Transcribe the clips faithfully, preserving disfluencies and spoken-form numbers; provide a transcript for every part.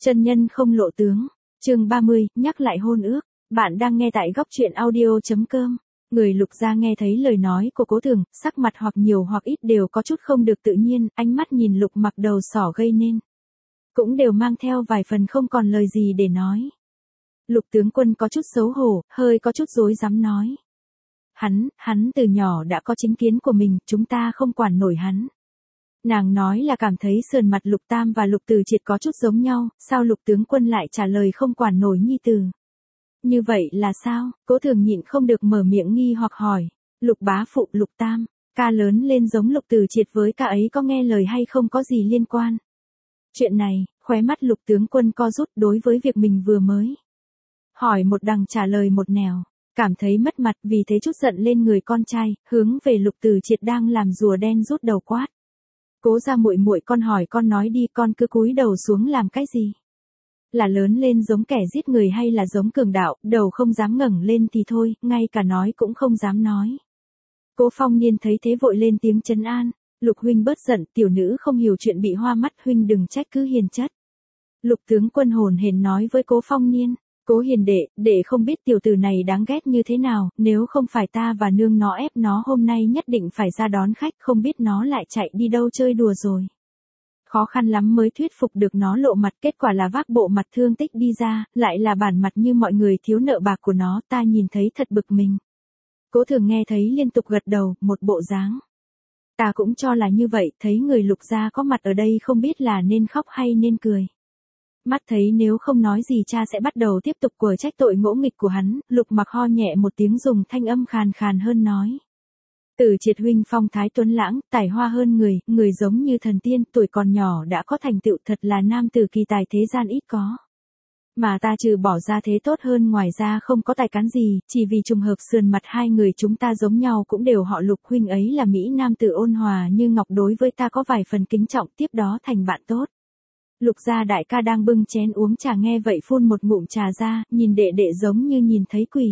Chân nhân không lộ tướng. Chương ba mươi, nhắc lại hôn ước. Bạn đang nghe tại góc truyện audio chấm com. Người Lục gia nghe thấy lời nói của Cố Thường, sắc mặt hoặc nhiều hoặc ít đều có chút không được tự nhiên, ánh mắt nhìn Lục Mặc đầu sỏ gây nên. Cũng đều mang theo vài phần không còn lời gì để nói. Lục tướng quân có chút xấu hổ, hơi có chút rối rắm nói. Hắn, hắn từ nhỏ đã có chính kiến của mình, chúng ta không quản nổi hắn. Nàng nói là cảm thấy sườn mặt Lục Tam và Lục Từ Triệt có chút giống nhau, sao Lục tướng quân lại trả lời không quản nổi nhi tử. Như vậy là sao? Cố Thường nhịn không được mở miệng nghi hoặc hỏi. Lục bá phụ Lục Tam, ca lớn lên giống Lục Từ Triệt với ca ấy có nghe lời hay không có gì liên quan. Chuyện này, khóe mắt Lục tướng quân co rút đối với việc mình vừa mới hỏi một đằng trả lời một nẻo, cảm thấy mất mặt vì thế chút giận lên người con trai, hướng về Lục Từ Triệt đang làm rùa đen rút đầu quát. Cố gia muội muội, con hỏi con nói đi, con cứ cúi đầu xuống làm cái gì? Là lớn lên giống kẻ giết người hay là giống cường đạo, đầu không dám ngẩng lên thì thôi, ngay cả nói cũng không dám nói. Cố Phong Niên thấy thế vội lên tiếng trấn an. Lục huynh bớt giận, tiểu nữ không hiểu chuyện bị hoa mắt, huynh đừng trách cứ hiền chất. Lục tướng quân hồn hển nói với Cố Phong Niên. Cố hiền đệ, đệ không biết tiểu tử này đáng ghét như thế nào, nếu không phải ta và nương nó ép nó hôm nay nhất định phải ra đón khách, không biết nó lại chạy đi đâu chơi đùa rồi. Khó khăn lắm mới thuyết phục được nó lộ mặt, kết quả là vác bộ mặt thương tích đi ra, lại là bản mặt như mọi người thiếu nợ bạc của nó, ta nhìn thấy thật bực mình. Cố Thường nghe thấy liên tục gật đầu, một bộ dáng. Ta cũng cho là như vậy, thấy người Lục gia có mặt ở đây không biết là nên khóc hay nên cười. Mắt thấy nếu không nói gì cha sẽ bắt đầu tiếp tục quở trách tội ngỗ nghịch của hắn, Lục Mặc ho nhẹ một tiếng dùng thanh âm khàn khàn hơn nói. Từ Triệt huynh phong thái tuấn lãng, tài hoa hơn người, người giống như thần tiên, tuổi còn nhỏ đã có thành tựu, thật là nam tử kỳ tài thế gian ít có. Mà ta trừ bỏ ra thế tốt hơn ngoài ra không có tài cán gì, chỉ vì trùng hợp sườn mặt hai người chúng ta giống nhau cũng đều họ Lục, huynh ấy là Mỹ nam tử ôn hòa như ngọc, đối với ta có vài phần kính trọng, tiếp đó thành bạn tốt. Lục gia đại ca đang bưng chén uống trà nghe vậy phun một ngụm trà ra, nhìn đệ đệ giống như nhìn thấy quỷ.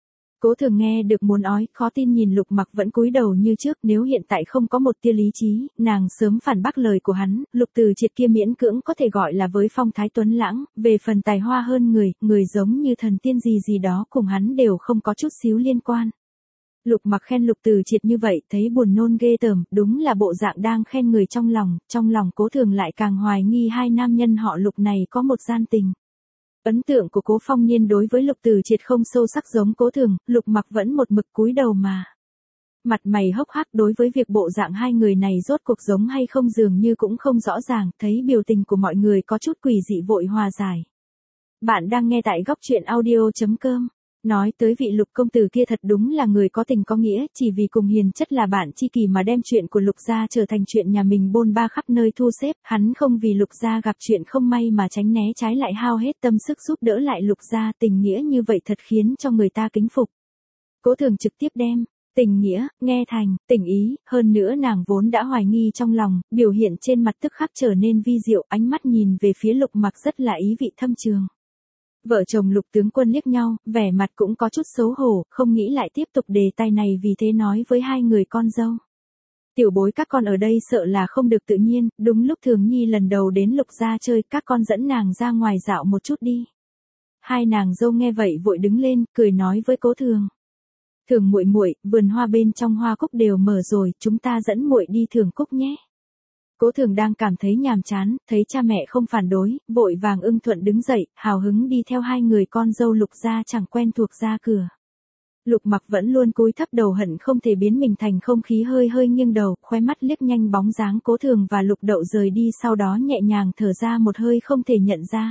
Cố Thường nghe được muốn ói, khó tin nhìn Lục Mặc vẫn cúi đầu như trước, nếu hiện tại không có một tia lý trí, nàng sớm phản bác lời của hắn. Lục Từ Triệt kia miễn cưỡng có thể gọi là với phong thái tuấn lãng, về phần tài hoa hơn người, người giống như thần tiên gì gì đó cùng hắn đều không có chút xíu liên quan. Lục Mặc khen Lục Từ Triệt như vậy, thấy buồn nôn ghê tởm, đúng là bộ dạng đang khen người trong lòng, trong lòng Cố Thường lại càng hoài nghi hai nam nhân họ Lục này có một gian tình. Ấn tượng của Cố Phong Niên đối với Lục Từ Triệt không sâu sắc giống Cố Thường, Lục Mặc vẫn một mực cúi đầu mà. Mặt mày hốc hác đối với việc bộ dạng hai người này rốt cuộc giống hay không dường như cũng không rõ ràng, thấy biểu tình của mọi người có chút quỷ dị vội hòa giải. Bạn đang nghe tại góc truyện audio chấm com. Nói tới vị Lục công tử kia thật đúng là người có tình có nghĩa, chỉ vì cùng hiền chất là bạn tri kỷ mà đem chuyện của Lục gia trở thành chuyện nhà mình bôn ba khắp nơi thu xếp, hắn không vì Lục gia gặp chuyện không may mà tránh né, trái lại hao hết tâm sức giúp đỡ lại Lục gia, tình nghĩa như vậy thật khiến cho người ta kính phục. Cố Thường trực tiếp đem tình nghĩa nghe thành tình ý, hơn nữa nàng vốn đã hoài nghi trong lòng, biểu hiện trên mặt tức khắc trở nên vi diệu, ánh mắt nhìn về phía Lục Mặc rất là ý vị thâm trường. Vợ chồng Lục tướng quân liếc nhau, vẻ mặt cũng có chút xấu hổ, không nghĩ lại tiếp tục đề tài này, vì thế nói với hai người con dâu. Tiểu bối các con ở đây sợ là không được tự nhiên, đúng lúc Thường Nhi lần đầu đến Lục gia chơi, các con dẫn nàng ra ngoài dạo một chút đi. Hai nàng dâu nghe vậy vội đứng lên, cười nói với Cố Thường. Thường muội muội, vườn hoa bên trong hoa cúc đều mở rồi, chúng ta dẫn muội đi thưởng cúc nhé. Cố Thường đang cảm thấy nhàm chán, thấy cha mẹ không phản đối, vội vàng ưng thuận đứng dậy, hào hứng đi theo hai người con dâu Lục gia chẳng quen thuộc ra cửa. Lục Mặc vẫn luôn cúi thấp đầu hận không thể biến mình thành không khí, hơi hơi nghiêng đầu, khóe mắt liếc nhanh bóng dáng Cố Thường và Lục Đậu rời đi, sau đó nhẹ nhàng thở ra một hơi không thể nhận ra.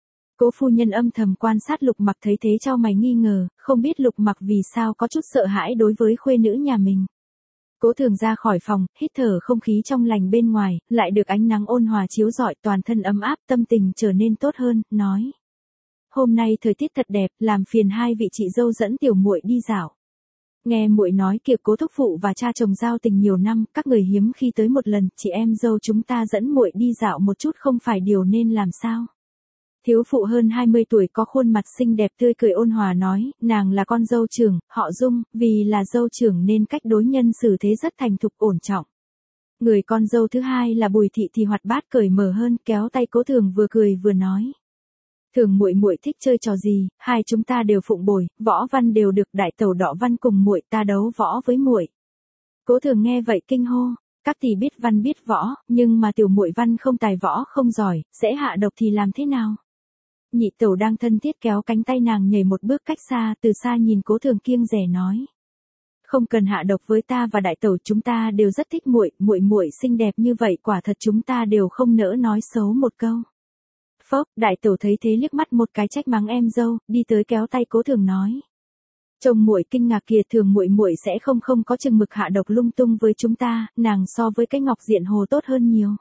Cố phu nhân âm thầm quan sát Lục Mặc thấy thế chau mày nghi ngờ, không biết Lục Mặc vì sao có chút sợ hãi đối với khuê nữ nhà mình. Cố Thường ra khỏi phòng, hít thở không khí trong lành bên ngoài, lại được ánh nắng ôn hòa chiếu rọi, toàn thân ấm áp, tâm tình trở nên tốt hơn, nói. Hôm nay thời tiết thật đẹp, làm phiền hai vị chị dâu dẫn tiểu muội đi dạo. Nghe muội nói kìa, Cố thúc phụ và cha chồng giao tình nhiều năm, các người hiếm khi tới một lần, chị em dâu chúng ta dẫn muội đi dạo một chút không phải điều nên làm sao? Thiếu phụ hơn hai mươi tuổi có khuôn mặt xinh đẹp tươi cười ôn hòa nói, nàng là con dâu trưởng, họ Dung, vì là dâu trưởng nên cách đối nhân xử thế rất thành thục ổn trọng. Người con dâu thứ hai là Bùi thị thì hoạt bát cởi mở hơn, kéo tay Cố Thường vừa cười vừa nói. Thường muội muội thích chơi trò gì, hai chúng ta đều phụng bồi, võ văn đều được, đại tẩu đọ văn cùng muội ta đấu võ với muội. Cố Thường nghe vậy kinh hô, các tỷ biết văn biết võ, nhưng mà tiểu muội văn không tài võ không giỏi, sẽ hạ độc thì làm thế nào? Nhị tẩu đang thân thiết kéo cánh tay nàng nhảy một bước cách xa, từ xa nhìn Cố Thường kiêng dè nói. Không cần hạ độc với ta và đại tẩu, chúng ta đều rất thích muội, muội muội xinh đẹp như vậy, quả thật chúng ta đều không nỡ nói xấu một câu. Phốc, đại tẩu thấy thế liếc mắt một cái trách mắng em dâu, đi tới kéo tay Cố Thường nói. Chồng muội kinh ngạc kìa, thường muội muội sẽ không không có chừng mực hạ độc lung tung với chúng ta, nàng so với cái Ngọc Diện Hồ tốt hơn nhiều.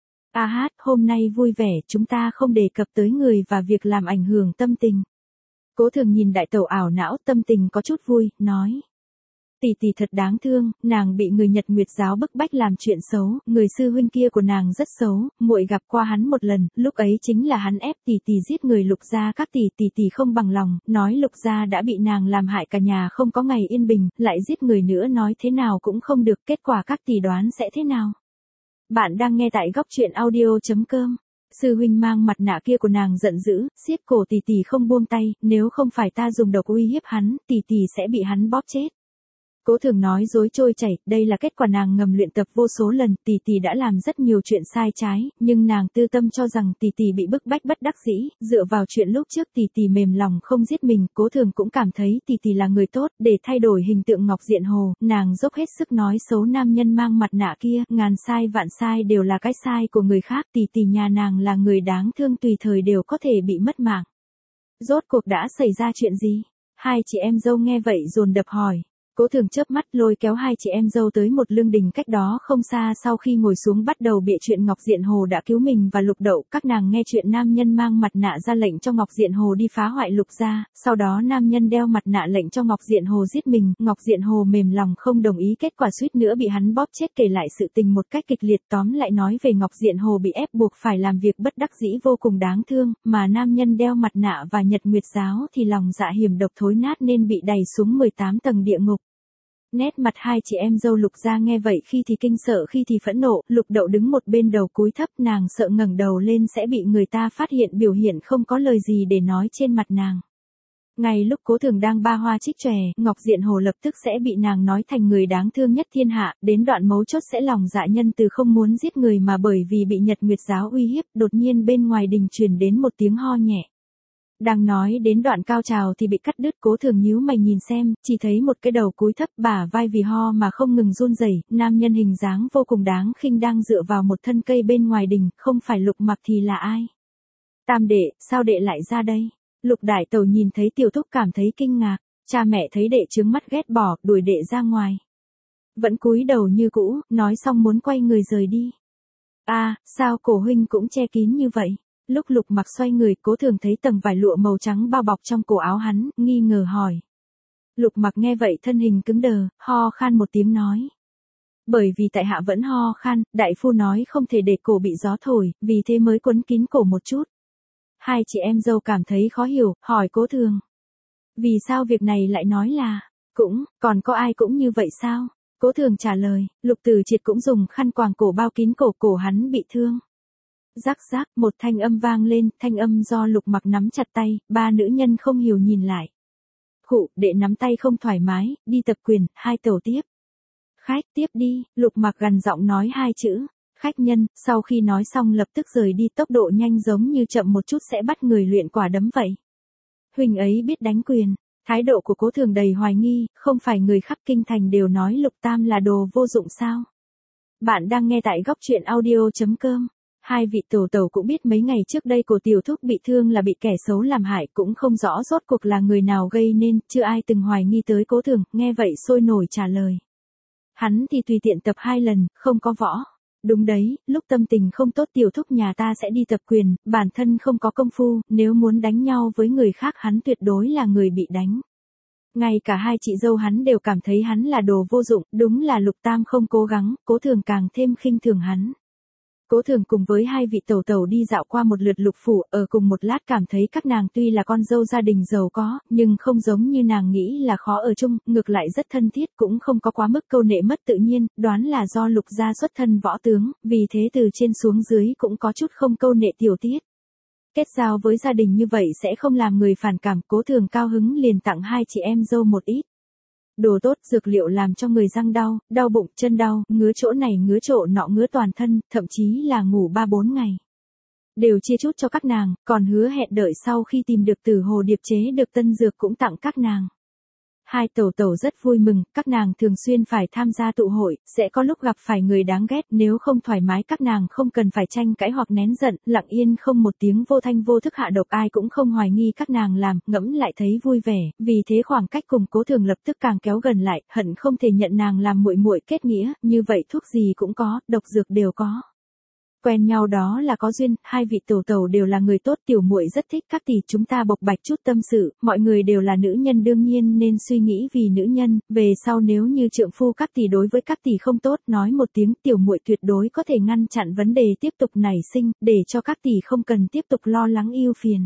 A hát, hôm nay vui vẻ, chúng ta không đề cập tới người và việc làm ảnh hưởng tâm tình. Cố Thường nhìn đại tẩu ảo não, tâm tình có chút vui, nói. Tỷ tỷ thật đáng thương, nàng bị người Nhật Nguyệt giáo bức bách làm chuyện xấu, người sư huynh kia của nàng rất xấu, muội gặp qua hắn một lần, lúc ấy chính là hắn ép tỷ tỷ giết người Lục gia, các tỷ tỷ tỷ không bằng lòng, nói Lục gia đã bị nàng làm hại cả nhà không có ngày yên bình, lại giết người nữa nói thế nào cũng không được, kết quả các tỷ đoán sẽ thế nào? Bạn đang nghe tại góc truyện audio chấm com. Sư huynh mang mặt nạ kia của nàng giận dữ, siết cổ tỷ tỷ không buông tay, nếu không phải ta dùng độc uy hiếp hắn, tỷ tỷ sẽ bị hắn bóp chết. Cố Thường nói dối trôi chảy, đây là kết quả nàng ngầm luyện tập vô số lần, tỷ tỷ đã làm rất nhiều chuyện sai trái, nhưng nàng tư tâm cho rằng tỷ tỷ bị bức bách bất đắc dĩ, dựa vào chuyện lúc trước tỷ tỷ mềm lòng không giết mình, Cố Thường cũng cảm thấy tỷ tỷ là người tốt, để thay đổi hình tượng Ngọc Diện Hồ, nàng dốc hết sức nói xấu nam nhân mang mặt nạ kia, ngàn sai vạn sai đều là cái sai của người khác, tỷ tỷ nhà nàng là người đáng thương tùy thời đều có thể bị mất mạng. Rốt cuộc đã xảy ra chuyện gì? Hai chị em dâu nghe vậy dồn dập hỏi. Cố Thường chớp mắt lôi kéo hai chị em dâu tới một lương đình cách đó không xa, sau khi ngồi xuống bắt đầu bịa chuyện Ngọc Diện Hồ đã cứu mình và Lục Đậu, các nàng nghe chuyện nam nhân mang mặt nạ ra lệnh cho Ngọc Diện Hồ đi phá hoại Lục gia, sau đó nam nhân đeo mặt nạ lệnh cho Ngọc Diện Hồ giết mình, Ngọc Diện Hồ mềm lòng không đồng ý, kết quả suýt nữa bị hắn bóp chết, kể lại sự tình một cách kịch liệt, tóm lại nói về Ngọc Diện Hồ bị ép buộc phải làm việc bất đắc dĩ vô cùng đáng thương, mà nam nhân đeo mặt nạ và Nhật Nguyệt giáo thì lòng dạ hiểm độc thối nát nên bị đày xuống mười tám tầng địa ngục. Nét mặt hai chị em dâu Lục gia nghe vậy khi thì kinh sợ khi thì phẫn nộ, Lục Đậu đứng một bên đầu cúi thấp, nàng sợ ngẩng đầu lên sẽ bị người ta phát hiện biểu hiện không có lời gì để nói trên mặt nàng. Ngay lúc Cố Thường đang ba hoa trích chòe, Ngọc Diện Hồ lập tức sẽ bị nàng nói thành người đáng thương nhất thiên hạ, đến đoạn mấu chốt sẽ lòng dạ nhân từ không muốn giết người mà bởi vì bị Nhật Nguyệt giáo uy hiếp, đột nhiên bên ngoài đình truyền đến một tiếng ho nhẹ. Đang nói đến đoạn cao trào thì bị cắt đứt, Cố Thường nhíu mày nhìn xem, chỉ thấy một cái đầu cúi thấp bả vai vì ho mà không ngừng run rẩy, nam nhân hình dáng vô cùng đáng khinh đang dựa vào một thân cây bên ngoài đình, không phải Lục Mặc thì là ai? Tam đệ, sao đệ lại ra đây? Lục đại tẩu nhìn thấy tiểu thúc cảm thấy kinh ngạc, cha mẹ thấy đệ trướng mắt ghét bỏ, đuổi đệ ra ngoài. Vẫn cúi đầu như cũ, nói xong muốn quay người rời đi. A, à, sao cổ huynh cũng che kín như vậy? Lúc Lục Mặc xoay người, Cố Thường thấy tầng vải lụa màu trắng bao bọc trong cổ áo hắn, nghi ngờ hỏi. Lục Mặc nghe vậy thân hình cứng đờ, ho khan một tiếng nói. Bởi vì tại hạ vẫn ho khan, đại phu nói không thể để cổ bị gió thổi, vì thế mới quấn kín cổ một chút. Hai chị em dâu cảm thấy khó hiểu, hỏi Cố Thường. Vì sao việc này lại nói là, cũng, còn có ai cũng như vậy sao? Cố Thường trả lời, Lục Tử Triệt cũng dùng khăn quàng cổ bao kín cổ, cổ hắn bị thương. Rắc rắc, một thanh âm vang lên, thanh âm do Lục Mặc nắm chặt tay, ba nữ nhân không hiểu nhìn lại. Khụ, đệ nắm tay không thoải mái, đi tập quyền, hai tẩu tiếp. Khách tiếp đi, Lục Mặc gằn giọng nói hai chữ, khách nhân, sau khi nói xong lập tức rời đi, tốc độ nhanh giống như chậm một chút sẽ bắt người luyện quả đấm vậy. Huynh ấy biết đánh quyền, thái độ của Cố Thường đầy hoài nghi, không phải người khắp kinh thành đều nói Lục Tam là đồ vô dụng sao? Bạn đang nghe tại góc truyện audio chấm com. Hai vị tổ tẩu cũng biết mấy ngày trước đây cổ tiểu thúc bị thương là bị kẻ xấu làm hại, cũng không rõ rốt cuộc là người nào gây nên, chưa ai từng hoài nghi tới Cố Thường, nghe vậy sôi nổi trả lời. Hắn thì tùy tiện tập hai lần, không có võ. Đúng đấy, lúc tâm tình không tốt tiểu thúc nhà ta sẽ đi tập quyền, bản thân không có công phu, nếu muốn đánh nhau với người khác hắn tuyệt đối là người bị đánh. Ngay cả hai chị dâu hắn đều cảm thấy hắn là đồ vô dụng, đúng là Lục Tam không cố gắng, Cố Thường càng thêm khinh thường hắn. Cố Thường cùng với hai vị tẩu tẩu đi dạo qua một lượt Lục phủ, ở cùng một lát cảm thấy các nàng tuy là con dâu gia đình giàu có, nhưng không giống như nàng nghĩ là khó ở chung, ngược lại rất thân thiết, cũng không có quá mức câu nệ mất tự nhiên, đoán là do Lục gia xuất thân võ tướng, vì thế từ trên xuống dưới cũng có chút không câu nệ tiểu tiết. Kết giao với gia đình như vậy sẽ không làm người phản cảm, Cố Thường cao hứng liền tặng hai chị em dâu một ít đồ tốt, dược liệu làm cho người răng đau, đau bụng, chân đau, ngứa chỗ này ngứa chỗ nọ, ngứa toàn thân, thậm chí là ngủ ba bốn ngày. Đều chia chút cho các nàng, còn hứa hẹn đợi sau khi tìm được Tử Hồ Điệp chế được tân dược cũng tặng các nàng. Hai tẩu tẩu rất vui mừng, các nàng thường xuyên phải tham gia tụ hội, sẽ có lúc gặp phải người đáng ghét, nếu không thoải mái các nàng không cần phải tranh cãi hoặc nén giận, lặng yên không một tiếng vô thanh vô thức hạ độc, ai cũng không hoài nghi các nàng làm, ngẫm lại thấy vui vẻ, vì thế khoảng cách cùng Cố Thường lập tức càng kéo gần lại, hận không thể nhận nàng làm muội muội kết nghĩa, như vậy thuốc gì cũng có, độc dược đều có. Quen nhau đó là có duyên, hai vị tẩu tẩu đều là người tốt, tiểu muội rất thích các tỷ chúng ta bộc bạch chút tâm sự, mọi người đều là nữ nhân đương nhiên nên suy nghĩ vì nữ nhân, về sau nếu như trượng phu các tỷ đối với các tỷ không tốt, nói một tiếng, tiểu muội tuyệt đối có thể ngăn chặn vấn đề tiếp tục nảy sinh, để cho các tỷ không cần tiếp tục lo lắng ưu phiền.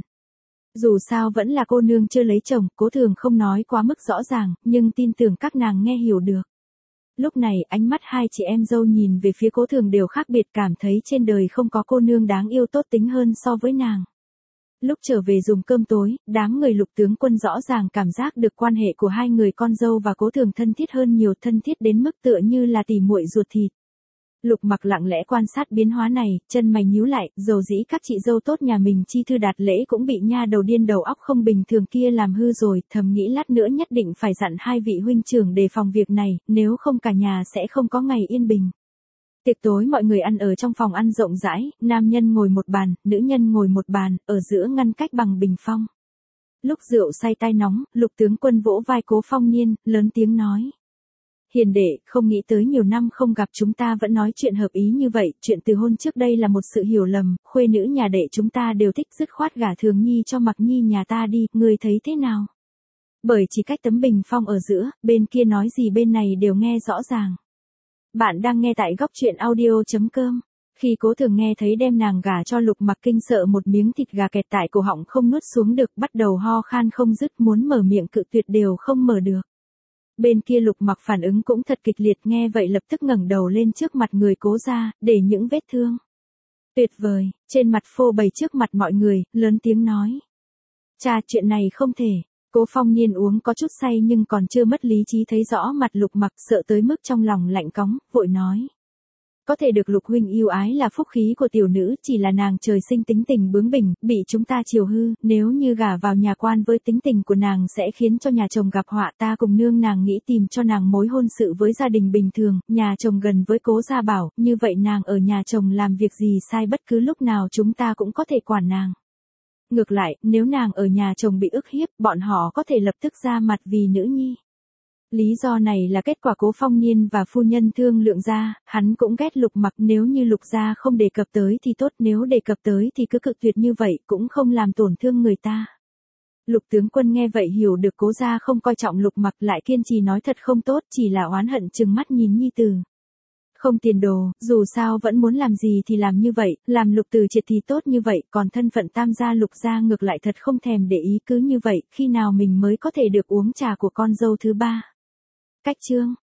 Dù sao vẫn là cô nương chưa lấy chồng, Cố Thường không nói quá mức rõ ràng, nhưng tin tưởng các nàng nghe hiểu được. Lúc này ánh mắt hai chị em dâu nhìn về phía Cố Thường đều khác biệt, cảm thấy trên đời không có cô nương đáng yêu tốt tính hơn so với nàng. Lúc trở về dùng cơm tối, đám người Lục tướng quân rõ ràng cảm giác được quan hệ của hai người con dâu và Cố Thường thân thiết hơn nhiều, thân thiết đến mức tựa như là tỉ muội ruột thịt. Lục Mặc lặng lẽ quan sát biến hóa này, chân mày nhíu lại, dầu dĩ các chị dâu tốt nhà mình chi thư đạt lễ cũng bị nha đầu điên đầu óc không bình thường kia làm hư rồi, thầm nghĩ lát nữa nhất định phải dặn hai vị huynh trưởng đề phòng việc này, nếu không cả nhà sẽ không có ngày yên bình. Tiệc tối mọi người ăn ở trong phòng ăn rộng rãi, nam nhân ngồi một bàn, nữ nhân ngồi một bàn, ở giữa ngăn cách bằng bình phong. Lúc rượu say tai nóng, Lục tướng quân vỗ vai Cố Phong Niên, lớn tiếng nói. Hiền đệ, không nghĩ tới nhiều năm không gặp chúng ta vẫn nói chuyện hợp ý như vậy, chuyện từ hôn trước đây là một sự hiểu lầm, khuê nữ nhà đệ chúng ta đều thích dứt khoát gả Thường Nhi cho Mặc Nhi nhà ta đi, ngươi thấy thế nào? Bởi chỉ cách tấm bình phong ở giữa, bên kia nói gì bên này đều nghe rõ ràng. Bạn đang nghe tại góc truyện audio chấm com. Khi Cố Thường nghe thấy đem nàng gả cho Lục Mặc, kinh sợ một miếng thịt gà kẹt tại cổ họng không nuốt xuống được, bắt đầu ho khan không dứt, muốn mở miệng cự tuyệt đều không mở được. Bên kia Lục Mặc phản ứng cũng thật kịch liệt, nghe vậy lập tức ngẩng đầu lên trước mặt người Cố ra, để những vết thương. Tuyệt vời, trên mặt phô bày trước mặt mọi người, lớn tiếng nói. Cha, chuyện này không thể. Cố Phong Niên uống có chút say nhưng còn chưa mất lý trí, thấy rõ mặt Lục Mặc, sợ tới mức trong lòng lạnh cóng, vội nói. Có thể được Lục huynh yêu ái là phúc khí của tiểu nữ, chỉ là nàng trời sinh tính tình bướng bỉnh, bị chúng ta chiều hư, nếu như gả vào nhà quan với tính tình của nàng sẽ khiến cho nhà chồng gặp họa, ta cùng nương nàng nghĩ tìm cho nàng mối hôn sự với gia đình bình thường, nhà chồng gần với Cố gia bảo, như vậy nàng ở nhà chồng làm việc gì sai bất cứ lúc nào chúng ta cũng có thể quản nàng. Ngược lại, nếu nàng ở nhà chồng bị ức hiếp, bọn họ có thể lập tức ra mặt vì nữ nhi. Lý do này là kết quả Cố Phong Niên và phu nhân thương lượng ra, hắn cũng ghét Lục Mặc, nếu như Lục gia không đề cập tới thì tốt, nếu đề cập tới thì cứ cự tuyệt như vậy, cũng không làm tổn thương người ta. Lục tướng quân nghe vậy hiểu được Cố gia không coi trọng Lục Mặc, lại kiên trì nói thật không tốt, chỉ là oán hận trừng mắt nhìn nhi tử. Không tiền đồ, dù sao vẫn muốn làm gì thì làm như vậy, làm Lục Từ Triệt thì tốt như vậy, còn thân phận tam gia Lục gia ngược lại thật không thèm để ý, cứ như vậy, khi nào mình mới có thể được uống trà của con dâu thứ ba. Cách chương